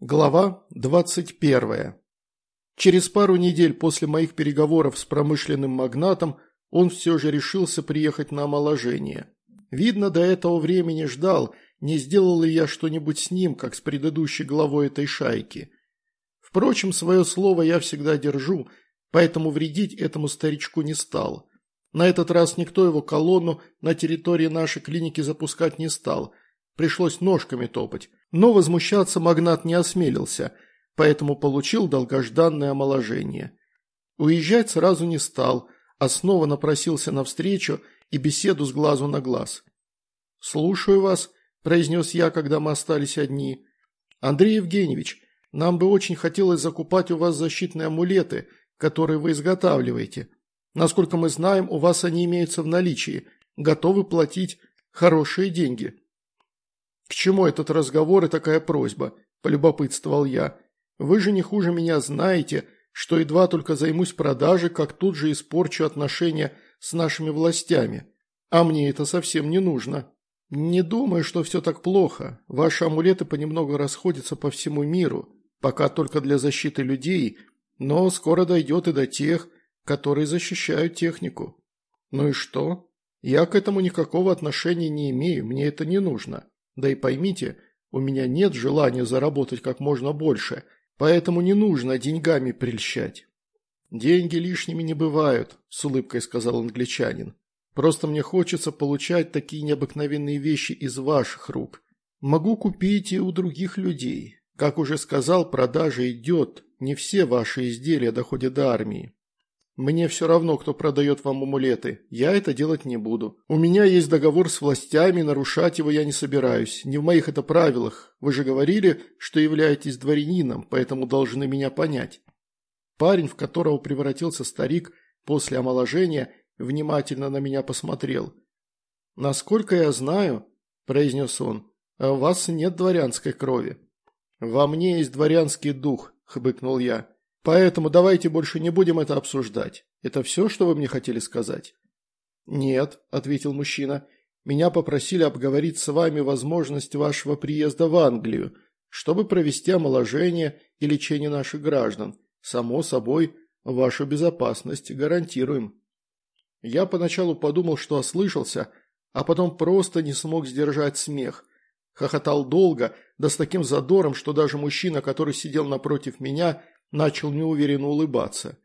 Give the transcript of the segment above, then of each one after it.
Глава 21. Через пару недель после моих переговоров с промышленным магнатом он все же решился приехать на омоложение. Видно, до этого времени ждал, не сделал ли я что-нибудь с ним, как с предыдущей главой этой шайки. Впрочем, свое слово я всегда держу, поэтому вредить этому старичку не стал. На этот раз никто его колонну на территории нашей клиники запускать не стал, пришлось ножками топать. Но возмущаться магнат не осмелился, поэтому получил долгожданное омоложение. Уезжать сразу не стал, а снова напросился на встречу и беседу с глазу на глаз. «Слушаю вас», – произнес я, когда мы остались одни. «Андрей Евгеньевич, нам бы очень хотелось закупать у вас защитные амулеты, которые вы изготавливаете. Насколько мы знаем, у вас они имеются в наличии, готовы платить хорошие деньги». «К чему этот разговор и такая просьба?» – полюбопытствовал я. «Вы же не хуже меня знаете, что едва только займусь продажей, как тут же испорчу отношения с нашими властями. А мне это совсем не нужно. Не думаю, что все так плохо. Ваши амулеты понемногу расходятся по всему миру, пока только для защиты людей, но скоро дойдет и до тех, которые защищают технику. Ну и что? Я к этому никакого отношения не имею, мне это не нужно. Да и поймите, у меня нет желания заработать как можно больше, поэтому не нужно деньгами прельщать». «Деньги лишними не бывают», – с улыбкой сказал англичанин. «Просто мне хочется получать такие необыкновенные вещи из ваших рук. Могу купить и у других людей. Как уже сказал, продажа идет, не все ваши изделия доходят до армии. Мне все равно, кто продает вам амулеты, я это делать не буду. У меня есть договор с властями, нарушать его я не собираюсь, не в моих это правилах. Вы же говорили, что являетесь дворянином, поэтому должны меня понять». Парень, в которого превратился старик после омоложения, внимательно на меня посмотрел. «Насколько я знаю, – произнес он, – у вас нет дворянской крови». «Во мне есть дворянский дух», – хмыкнул я. «Поэтому давайте больше не будем это обсуждать. Это все, что вы мне хотели сказать?» «Нет», – ответил мужчина. «Меня попросили обговорить с вами возможность вашего приезда в Англию, чтобы провести омоложение и лечение наших граждан. Само собой, вашу безопасность гарантируем». Я поначалу подумал, что ослышался, а потом просто не смог сдержать смех. Хохотал долго, да с таким задором, что даже мужчина, который сидел напротив меня, начал неуверенно улыбаться.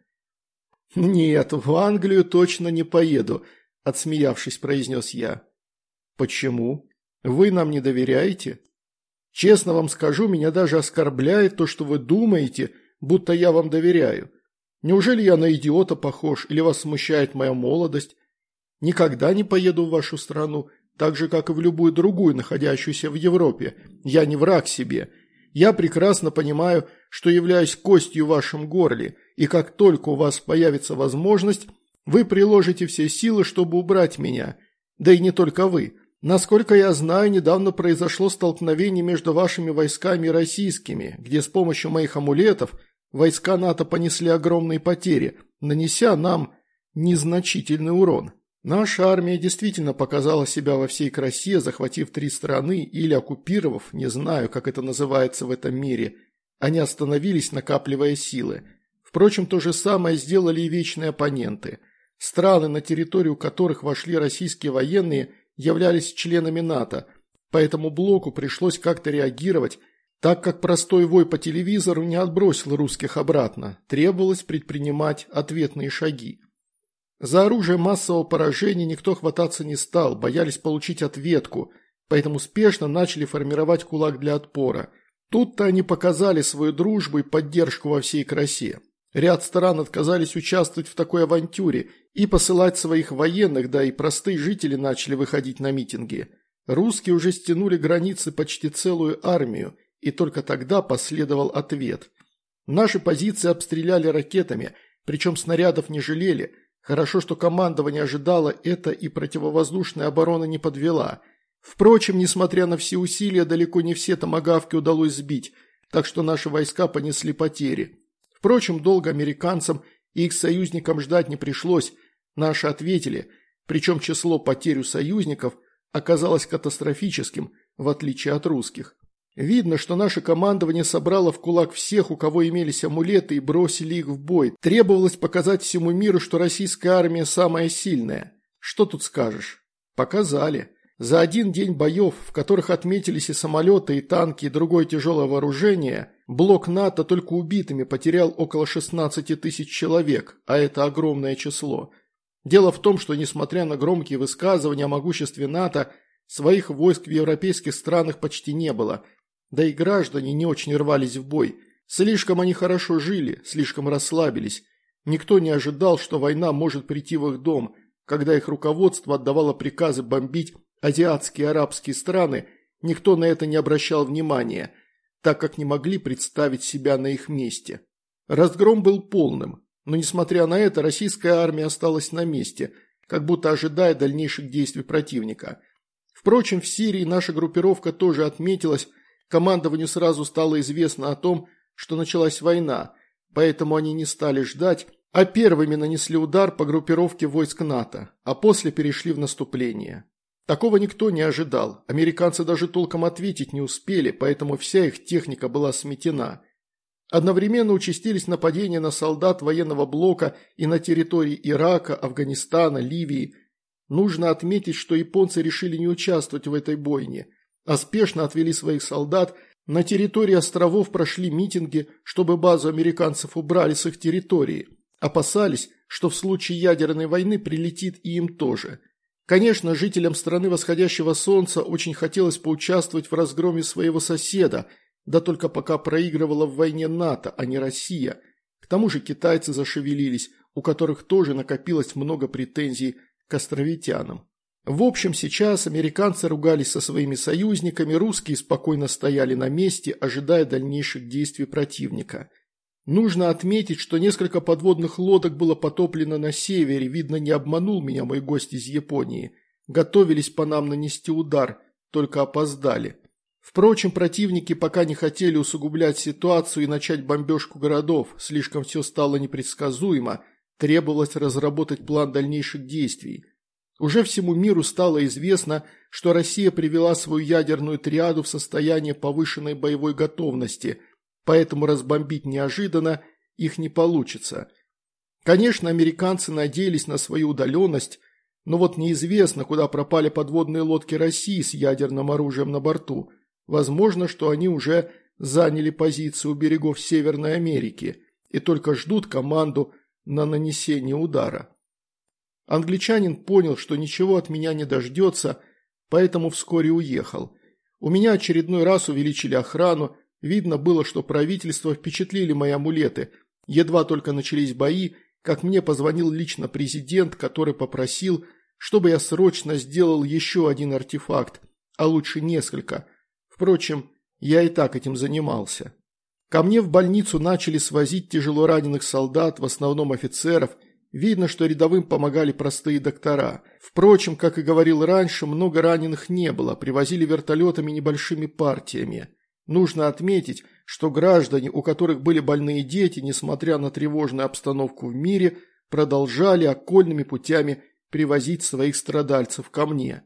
«Нет, в Англию точно не поеду», – отсмеявшись, произнес я. «Почему? Вы нам не доверяете? Честно вам скажу, меня даже оскорбляет то, что вы думаете, будто я вам доверяю. Неужели я на идиота похож или вас смущает моя молодость? Никогда не поеду в вашу страну, так же, как и в любую другую, находящуюся в Европе. Я не враг себе. Я прекрасно понимаю, что являюсь костью в вашем горле, и как только у вас появится возможность, вы приложите все силы, чтобы убрать меня. Да и не только вы. Насколько я знаю, недавно произошло столкновение между вашими войсками и российскими, где с помощью моих амулетов войска НАТО понесли огромные потери, нанеся нам незначительный урон. Наша армия действительно показала себя во всей красе, захватив 3 страны или оккупировав, не знаю, как это называется в этом мире. Они остановились, накапливая силы. Впрочем, то же самое сделали и вечные оппоненты. Страны, на территорию которых вошли российские военные, являлись членами НАТО, поэтому блоку пришлось как-то реагировать, так как простой вой по телевизору не отбросил русских обратно, требовалось предпринимать ответные шаги. За оружие массового поражения никто хвататься не стал, боялись получить ответку, поэтому спешно начали формировать кулак для отпора. Тут-то они показали свою дружбу и поддержку во всей красе. Ряд стран отказались участвовать в такой авантюре и посылать своих военных, да и простые жители начали выходить на митинги. Русские уже стянули границы почти целую армию, и только тогда последовал ответ. Наши позиции обстреляли ракетами, причем снарядов не жалели. Хорошо, что командование ожидало это и противовоздушная оборона не подвела. Впрочем, несмотря на все усилия, далеко не все томагавки удалось сбить, так что наши войска понесли потери. Впрочем, долго американцам и их союзникам ждать не пришлось. Наши ответили, причем число потерь у союзников оказалось катастрофическим, в отличие от русских. Видно, что наше командование собрало в кулак всех, у кого имелись амулеты, и бросили их в бой. Требовалось показать всему миру, что российская армия самая сильная. Что тут скажешь? Показали. За один день боев, в которых отметились и самолеты, и танки, и другое тяжелое вооружение, блок НАТО только убитыми потерял около 16 тысяч человек, а это огромное число. Дело в том, что, несмотря на громкие высказывания о могуществе НАТО, своих войск в европейских странах почти не было. Да и граждане не очень рвались в бой. Слишком они хорошо жили, слишком расслабились. Никто не ожидал, что война может прийти в их дом. Когда их руководство отдавало приказы бомбить азиатские и арабские страны, никто на это не обращал внимания, так как не могли представить себя на их месте. Разгром был полным, но несмотря на это российская армия осталась на месте, как будто ожидая дальнейших действий противника. Впрочем, в Сирии наша группировка тоже отметилась, командованию сразу стало известно о том, что началась война, поэтому они не стали ждать, а первыми нанесли удар по группировке войск НАТО, а после перешли в наступление. Такого никто не ожидал, американцы даже толком ответить не успели, поэтому вся их техника была сметена. Одновременно участились нападения на солдат военного блока и на территории Ирака, Афганистана, Ливии. Нужно отметить, что японцы решили не участвовать в этой бойне, а спешно отвели своих солдат. На территории островов прошли митинги, чтобы базу американцев убрали с их территории. Опасались, что в случае ядерной войны прилетит и им тоже. Конечно, жителям страны восходящего солнца очень хотелось поучаствовать в разгроме своего соседа, да только пока проигрывала в войне НАТО, а не Россия. К тому же китайцы зашевелились, у которых тоже накопилось много претензий к островитянам. В общем, сейчас американцы ругались со своими союзниками, русские спокойно стояли на месте, ожидая дальнейших действий противника. Нужно отметить, что несколько подводных лодок было потоплено на севере, видно, не обманул меня мой гость из Японии. Готовились по нам нанести удар, только опоздали. Впрочем, противники пока не хотели усугублять ситуацию и начать бомбежку городов, слишком все стало непредсказуемо, требовалось разработать план дальнейших действий. Уже всему миру стало известно, что Россия привела свою ядерную триаду в состояние повышенной боевой готовности, поэтому разбомбить неожиданно их не получится. Конечно, американцы надеялись на свою удаленность, но вот неизвестно, куда пропали подводные лодки России с ядерным оружием на борту. Возможно, что они уже заняли позицию у берегов Северной Америки и только ждут команду на нанесение удара. Англичанин понял, что ничего от меня не дождется, поэтому вскоре уехал. У меня очередной раз увеличили охрану, видно было, что правительство впечатлили мои амулеты. Едва только начались бои, как мне позвонил лично президент, который попросил, чтобы я срочно сделал еще один артефакт, а лучше несколько. Впрочем, я и так этим занимался. Ко мне в больницу начали свозить тяжело раненых солдат, в основном офицеров. Видно, что рядовым помогали простые доктора. Впрочем, как и говорил раньше, много раненых не было, привозили вертолетами небольшими партиями. Нужно отметить, что граждане, у которых были больные дети, несмотря на тревожную обстановку в мире, продолжали окольными путями привозить своих страдальцев ко мне.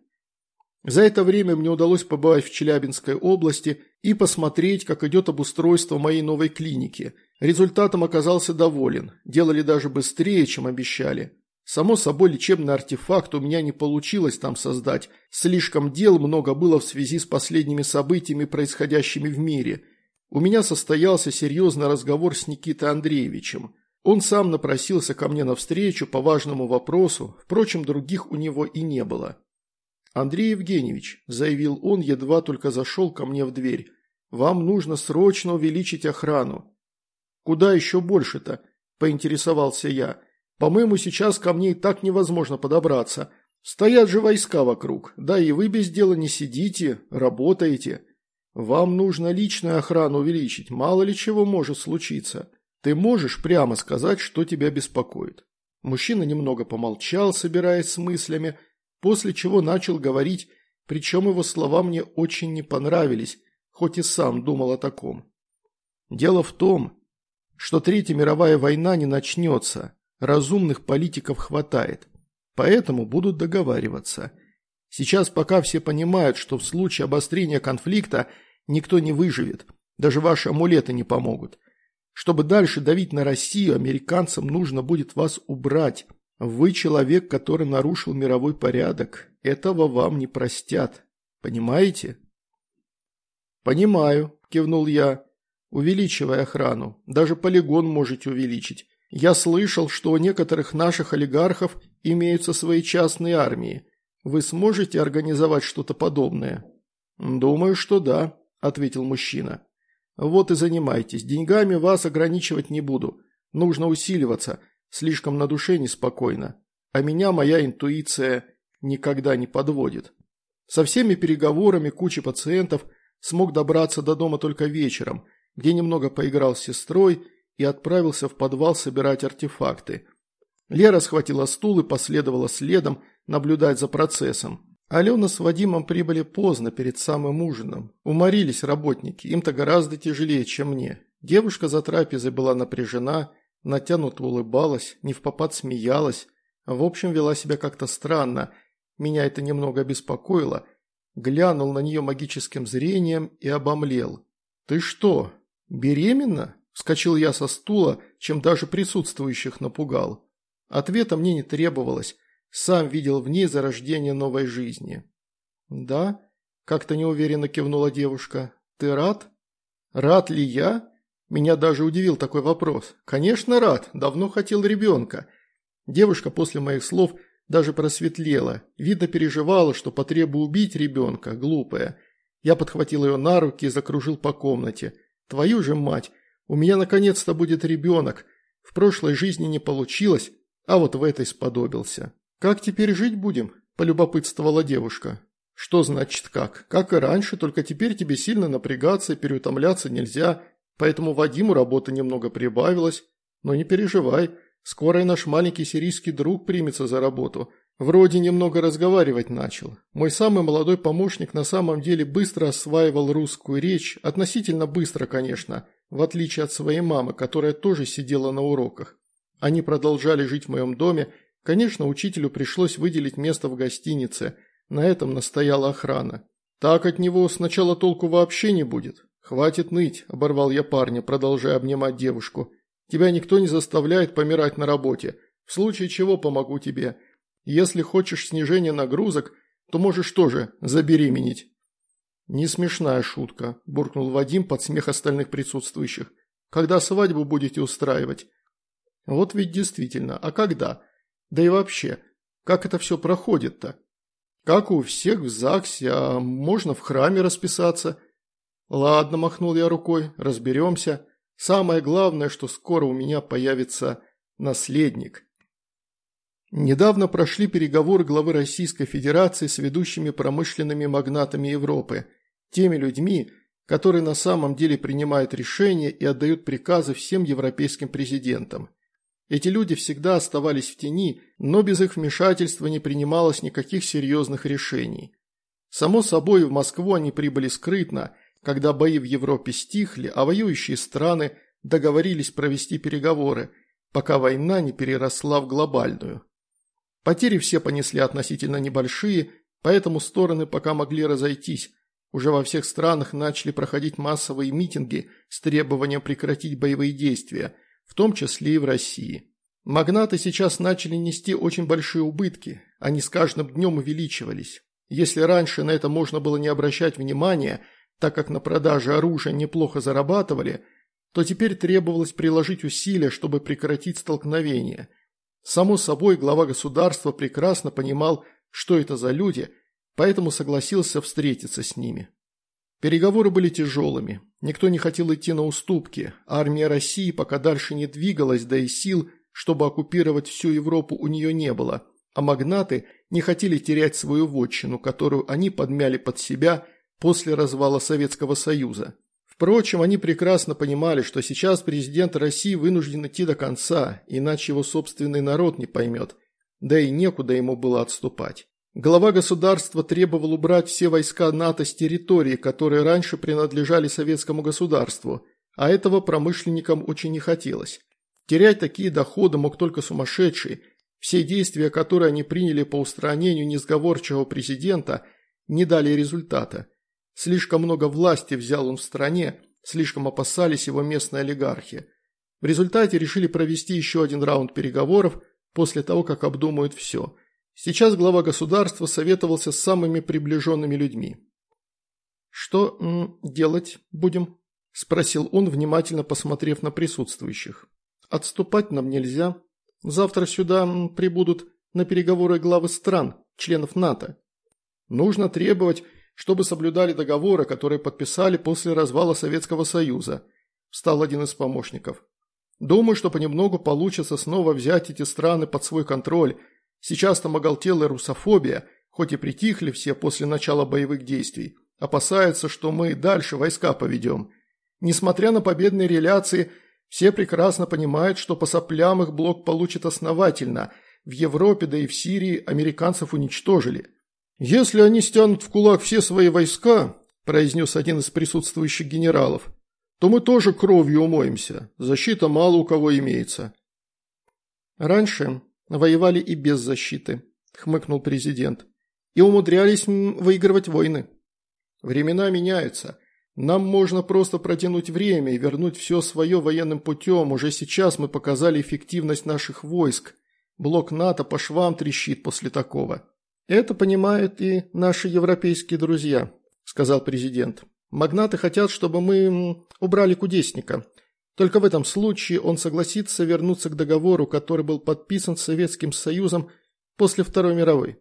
За это время мне удалось побывать в Челябинской области и посмотреть, как идет обустройство моей новой клиники. Результатом оказался доволен, делали даже быстрее, чем обещали. Само собой, лечебный артефакт у меня не получилось там создать, слишком дел много было в связи с последними событиями, происходящими в мире. У меня состоялся серьезный разговор с Никитой Андреевичем. Он сам напросился ко мне навстречу по важному вопросу, впрочем, других у него и не было. «Андрей Евгеньевич», – заявил он, едва только зашел ко мне в дверь, – «вам нужно срочно увеличить охрану». «Куда еще больше-то?» – поинтересовался я. «По-моему, сейчас ко мне и так невозможно подобраться. Стоят же войска вокруг, да и вы без дела не сидите, работаете. Вам нужно личную охрану увеличить, мало ли чего может случиться. Ты можешь прямо сказать, что тебя беспокоит?» Мужчина немного помолчал, собираясь с мыслями, после чего начал говорить, причем его слова мне очень не понравились, хоть и сам думал о таком. «Дело в том, что Третья мировая война не начнется, разумных политиков хватает, поэтому будут договариваться. Сейчас пока все понимают, что в случае обострения конфликта никто не выживет. Даже ваши амулеты не помогут. Чтобы дальше давить на Россию, американцам нужно будет вас убрать. Вы человек, который нарушил мировой порядок. Этого вам не простят. Понимаете? Понимаю, кивнул я. Увеличивай охрану. Даже полигон можете увеличить. Я слышал, что у некоторых наших олигархов имеются свои частные армии. Вы сможете организовать что-то подобное? Думаю, что да, ответил мужчина. Вот и занимайтесь. Деньгами вас ограничивать не буду. Нужно усиливаться. Слишком на душе неспокойно. А меня моя интуиция никогда не подводит. Со всеми переговорами кучи пациентов смог добраться до дома только вечером, где немного поиграл с сестрой и отправился в подвал собирать артефакты. Лера схватила стул и последовала следом наблюдать за процессом. Алена с Вадимом прибыли поздно, перед самым ужином. Уморились работники, им-то гораздо тяжелее, чем мне. Девушка за трапезой была напряжена, натянуто улыбалась, невпопад смеялась. В общем, вела себя как-то странно. Меня это немного беспокоило. Глянул на нее магическим зрением и обомлел. «Ты что, беременна?» – вскочил я со стула, чем даже присутствующих напугал. Ответа мне не требовалось. Сам видел в ней зарождение новой жизни. «Да?» – как-то неуверенно кивнула девушка. «Ты рад?» «Рад ли я?» Меня даже удивил такой вопрос. «Конечно рад, давно хотел ребенка». Девушка после моих слов даже просветлела. Видно, переживала, что потребую убить ребенка, глупая. Я подхватил ее на руки и закружил по комнате. «Твою же мать! У меня наконец-то будет ребенок. В прошлой жизни не получилось, а вот в этой сподобился». «Как теперь жить будем?» – полюбопытствовала девушка. «Что значит как? Как и раньше, только теперь тебе сильно напрягаться и переутомляться нельзя, поэтому Вадиму работы немного прибавилось. Но не переживай, скоро и наш маленький сирийский друг примется за работу. Вроде немного разговаривать начал. Мой самый молодой помощник на самом деле быстро осваивал русскую речь, относительно быстро, конечно, в отличие от своей мамы, которая тоже сидела на уроках. Они продолжали жить в моем доме. Конечно, учителю пришлось выделить место в гостинице, на этом настояла охрана. «Так от него сначала толку вообще не будет. Хватит ныть», – оборвал я парня, продолжая обнимать девушку. «Тебя никто не заставляет помирать на работе. В случае чего помогу тебе. Если хочешь снижения нагрузок, то можешь тоже забеременеть». «Не смешная шутка», – буркнул Вадим под смех остальных присутствующих. «Когда свадьбу будете устраивать?» «Вот ведь действительно, а когда? Да и вообще, как это все проходит-то? Как у всех в ЗАГСе, а можно в храме расписаться?» «Ладно», – махнул я рукой, – «разберемся. Самое главное, что скоро у меня появится наследник». Недавно прошли переговоры главы Российской Федерации с ведущими промышленными магнатами Европы, теми людьми, которые на самом деле принимают решения и отдают приказы всем европейским президентам. Эти люди всегда оставались в тени, но без их вмешательства не принималось никаких серьезных решений. Само собой, в Москву они прибыли скрытно, когда бои в Европе стихли, а воюющие страны договорились провести переговоры, пока война не переросла в глобальную. Потери все понесли относительно небольшие, поэтому стороны пока могли разойтись. Уже во всех странах начали проходить массовые митинги с требованием прекратить боевые действия, в том числе и в России. Магнаты сейчас начали нести очень большие убытки, они с каждым днем увеличивались. Если раньше на это можно было не обращать внимания, так как на продаже оружия неплохо зарабатывали, то теперь требовалось приложить усилия, чтобы прекратить столкновение. Само собой, глава государства прекрасно понимал, что это за люди, поэтому согласился встретиться с ними. Переговоры были тяжелыми, никто не хотел идти на уступки, армия России пока дальше не двигалась, да и сил, чтобы оккупировать всю Европу, у нее не было, а магнаты не хотели терять свою вотчину, которую они подмяли под себя после развала Советского Союза. Впрочем, они прекрасно понимали, что сейчас президент России вынужден идти до конца, иначе его собственный народ не поймет, да и некуда ему было отступать. Глава государства требовал убрать все войска НАТО с территории, которые раньше принадлежали советскому государству, а этого промышленникам очень не хотелось. Терять такие доходы мог только сумасшедший. Все действия, которые они приняли по устранению несговорчивого президента, не дали результата. Слишком много власти взял он в стране, слишком опасались его местные олигархи. В результате решили провести еще один раунд переговоров после того, как обдумают все. Сейчас глава государства советовался с самыми приближенными людьми. «Что делать будем?» – спросил он, внимательно посмотрев на присутствующих. «Отступать нам нельзя. Завтра сюда прибудут на переговоры главы стран, членов НАТО. Нужно требовать, чтобы соблюдали договоры, которые подписали после развала Советского Союза», – встал один из помощников. «Думаю, что понемногу получится снова взять эти страны под свой контроль. Сейчас там оголтелая русофобия, хоть и притихли все после начала боевых действий. Опасаются, что мы дальше войска поведем. Несмотря на победные реляции, все прекрасно понимают, что по соплям их блок получит основательно. В Европе, да и в Сирии американцев уничтожили. Если они стянут в кулак все свои войска, произнес один из присутствующих генералов, то мы тоже кровью умоемся. Защита мало у кого имеется. Раньше воевали и без защиты, хмыкнул президент, и умудрялись выигрывать войны. Времена меняются. Нам можно просто протянуть время и вернуть все свое военным путем. Уже сейчас мы показали эффективность наших войск. Блок НАТО по швам трещит после такого. Это понимают и наши европейские друзья, сказал президент. Магнаты хотят, чтобы мы убрали кудесника. Только в этом случае он согласится вернуться к договору, который был подписан Советским Союзом после Второй мировой.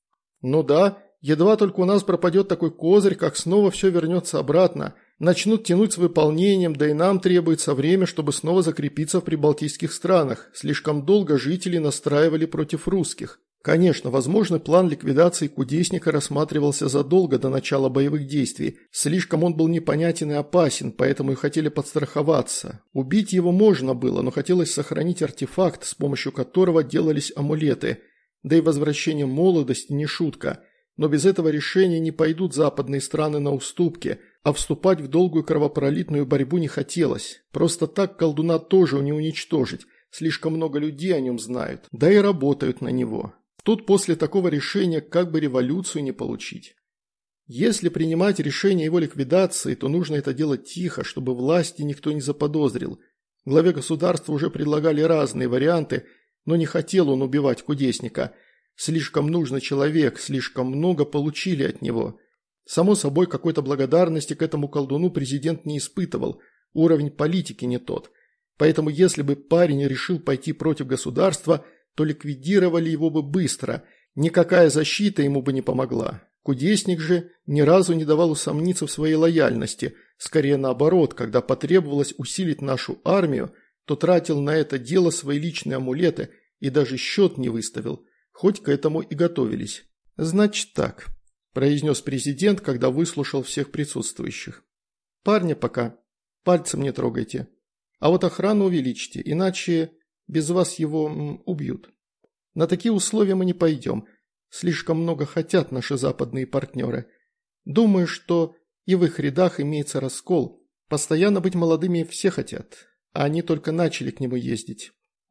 Ну да. Едва только у нас пропадет такой козырь, как снова все вернется обратно. Начнут тянуть с выполнением, да и нам требуется время, чтобы снова закрепиться в прибалтийских странах. Слишком долго жители настраивали против русских. Конечно, возможный план ликвидации кудесника рассматривался задолго до начала боевых действий. Слишком он был непонятен и опасен, поэтому и хотели подстраховаться. Убить его можно было, но хотелось сохранить артефакт, с помощью которого делались амулеты. Да и возвращение молодости не шутка. Но без этого решения не пойдут западные страны на уступки, а вступать в долгую кровопролитную борьбу не хотелось. Просто так колдуна тоже не уничтожить, слишком много людей о нем знают, да и работают на него. Тут после такого решения как бы революцию не получить. Если принимать решение его ликвидации, то нужно это делать тихо, чтобы власти никто не заподозрил. Главе государства уже предлагали разные варианты, но не хотел он убивать кудесника. Слишком нужный человек, слишком много получили от него. Само собой, какой-то благодарности к этому колдуну президент не испытывал, уровень политики не тот. Поэтому если бы парень решил пойти против государства, то ликвидировали его бы быстро, никакая защита ему бы не помогла. Кудесник же ни разу не давал усомниться в своей лояльности, скорее наоборот, когда потребовалось усилить нашу армию, то тратил на это дело свои личные амулеты и даже счет не выставил. Хоть к этому и готовились. «Значит так», – произнес президент, когда выслушал всех присутствующих. «Парня пока пальцем не трогайте, а вот охрану увеличьте, иначе без вас его убьют. На такие условия мы не пойдем, слишком много хотят наши западные партнеры. Думаю, что и в их рядах имеется раскол, постоянно быть молодыми все хотят, а они только начали к нему ездить».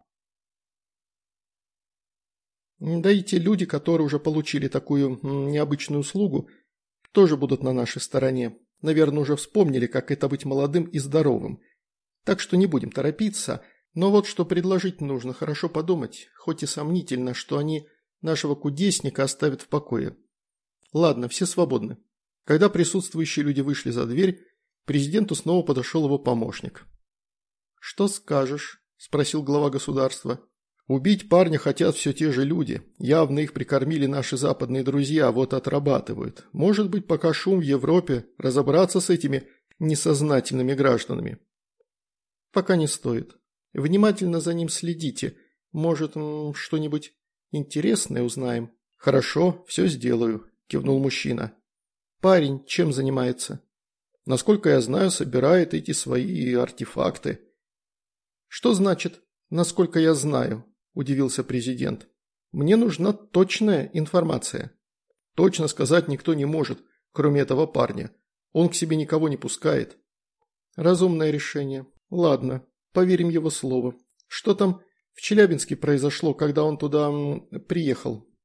Да и те люди, которые уже получили такую необычную услугу, тоже будут на нашей стороне. Наверное, уже вспомнили, как это быть молодым и здоровым. Так что не будем торопиться, но вот что предложить нужно, хорошо подумать, хоть и сомнительно, что они нашего кудесника оставят в покое. Ладно, все свободны. Когда присутствующие люди вышли за дверь, к президенту снова подошел его помощник. «Что скажешь?» – спросил глава государства. «Убить парня хотят все те же люди. Явно их прикормили наши западные друзья, вот отрабатывают. Может быть, пока шум в Европе, разобраться с этими несознательными гражданами?» «Пока не стоит. Внимательно за ним следите. Может, что-нибудь интересное узнаем?» «Хорошо, все сделаю», – кивнул мужчина. «Парень чем занимается?» «Насколько я знаю, собирает эти свои артефакты». «Что значит, насколько я знаю?» – удивился президент. «Мне нужна точная информация». «Точно сказать никто не может, кроме этого парня. Он к себе никого не пускает». «Разумное решение. Ладно, поверим его слову. Что там в Челябинске произошло, когда он туда приехал?»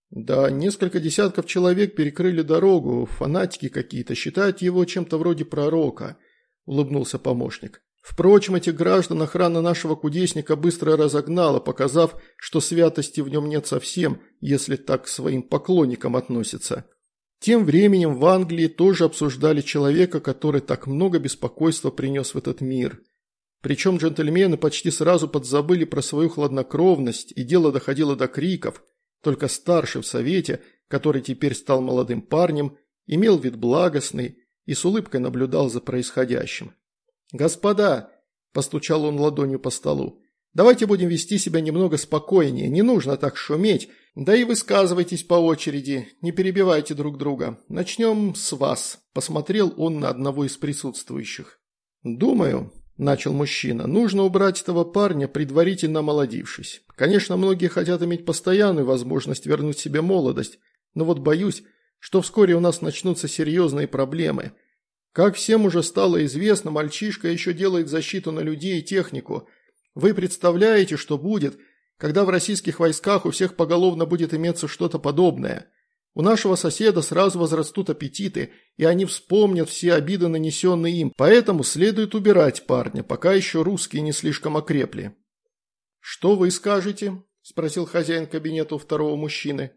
Да, несколько десятков человек перекрыли дорогу, фанатики какие-то, считают его чем-то вроде пророка, улыбнулся помощник. Впрочем, этих граждан охрана нашего кудесника быстро разогнала, показав, что святости в нем нет совсем, если так к своим поклонникам относится. Тем временем в Англии тоже обсуждали человека, который так много беспокойства принес в этот мир. Причем джентльмены почти сразу подзабыли про свою хладнокровность, и дело доходило до криков. Только старший в совете, который теперь стал молодым парнем, имел вид благостный и с улыбкой наблюдал за происходящим. «Господа», – постучал он ладонью по столу, – «давайте будем вести себя немного спокойнее, не нужно так шуметь, да и высказывайтесь по очереди, не перебивайте друг друга. Начнем с вас», – посмотрел он на одного из присутствующих. «Думаю», – начал мужчина, – «нужно убрать этого парня, предварительно омолодившись. Конечно, многие хотят иметь постоянную возможность вернуть себе молодость, но вот боюсь, что вскоре у нас начнутся серьезные проблемы. Как всем уже стало известно, мальчишка еще делает защиту на людей и технику. Вы представляете, что будет, когда в российских войсках у всех поголовно будет иметься что-то подобное? У нашего соседа сразу возрастут аппетиты, и они вспомнят все обиды, нанесенные им, поэтому следует убирать парня, пока еще русские не слишком окрепли». «Что вы скажете?» – спросил хозяин кабинета у второго мужчины.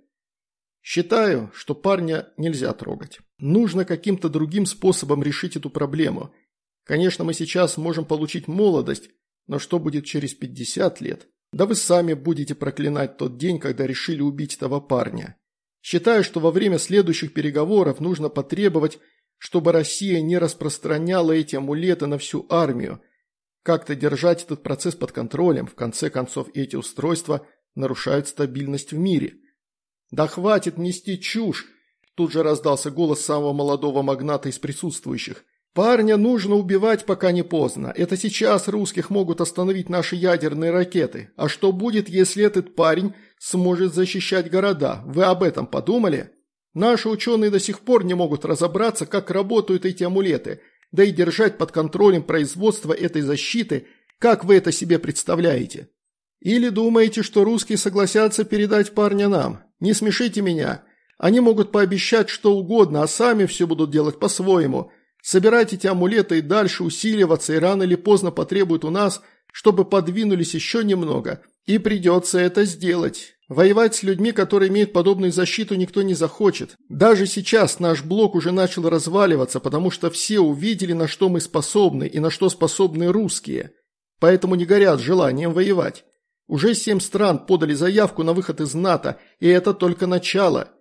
«Считаю, что парня нельзя трогать. Нужно каким-то другим способом решить эту проблему. Конечно, мы сейчас можем получить молодость, но что будет через 50 лет? Да вы сами будете проклинать тот день, когда решили убить этого парня. Считаю, что во время следующих переговоров нужно потребовать, чтобы Россия не распространяла эти амулеты на всю армию. Как-то держать этот процесс под контролем, в конце концов эти устройства нарушают стабильность в мире». «Да хватит нести чушь!» – тут же раздался голос самого молодого магната из присутствующих. «Парня нужно убивать, пока не поздно. Это сейчас русских могут остановить наши ядерные ракеты. А что будет, если этот парень сможет защищать города? Вы об этом подумали? Наши ученые до сих пор не могут разобраться, как работают эти амулеты, да и держать под контролем производство этой защиты, как вы это себе представляете? Или думаете, что русские согласятся передать парня нам? Не смешите меня. Они могут пообещать что угодно, а сами все будут делать по-своему. Собирать эти амулеты и дальше усиливаться, и рано или поздно потребуют у нас, чтобы подвинулись еще немного. И придется это сделать. Воевать с людьми, которые имеют подобную защиту, никто не захочет. Даже сейчас наш блок уже начал разваливаться, потому что все увидели, на что мы способны и на что способны русские. Поэтому не горят желанием воевать. Уже 7 стран подали заявку на выход из НАТО, и это только начало».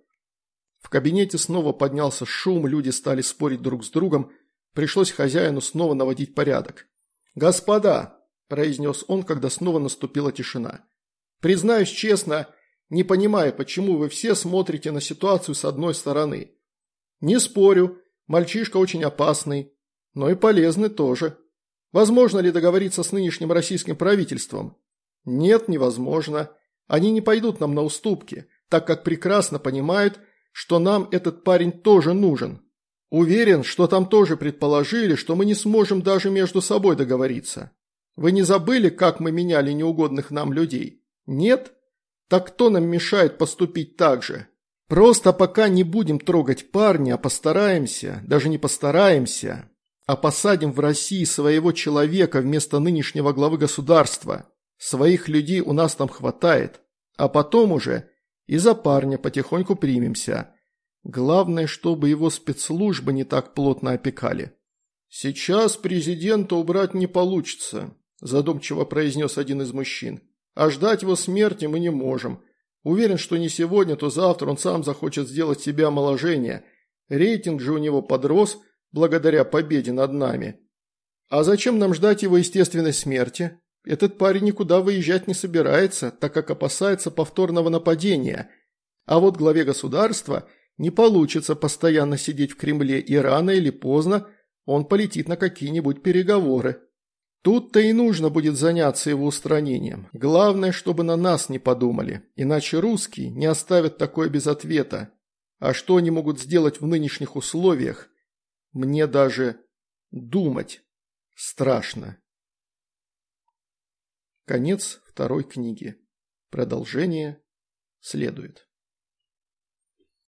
В кабинете снова поднялся шум, люди стали спорить друг с другом. Пришлось хозяину снова наводить порядок. «Господа», – произнес он, когда снова наступила тишина, – «признаюсь честно, не понимаю, почему вы все смотрите на ситуацию с одной стороны. Не спорю, мальчишка очень опасный, но и полезный тоже. Возможно ли договориться с нынешним российским правительством? Нет, невозможно. Они не пойдут нам на уступки, так как прекрасно понимают, что нам этот парень тоже нужен. Уверен, что там тоже предположили, что мы не сможем даже между собой договориться. Вы не забыли, как мы меняли неугодных нам людей? Нет? Так кто нам мешает поступить так же? Просто пока не будем трогать парня, а постараемся, даже не постараемся, а посадим в России своего человека вместо нынешнего главы государства. Своих людей у нас там хватает, а потом уже и за парня потихоньку примемся. Главное, чтобы его спецслужбы не так плотно опекали». «Сейчас президента убрать не получится», – задумчиво произнес один из мужчин. «А ждать его смерти мы не можем. Уверен, что не сегодня, то завтра он сам захочет сделать себе омоложение. Рейтинг же у него подрос благодаря победе над нами. А зачем нам ждать его естественной смерти? Этот парень никуда выезжать не собирается, так как опасается повторного нападения. А вот главе государства не получится постоянно сидеть в Кремле, и рано или поздно он полетит на какие-нибудь переговоры. Тут-то и нужно будет заняться его устранением. Главное, чтобы на нас не подумали, иначе русские не оставят такое без ответа. А что они могут сделать в нынешних условиях, мне даже думать страшно». Конец второй книги. Продолжение следует.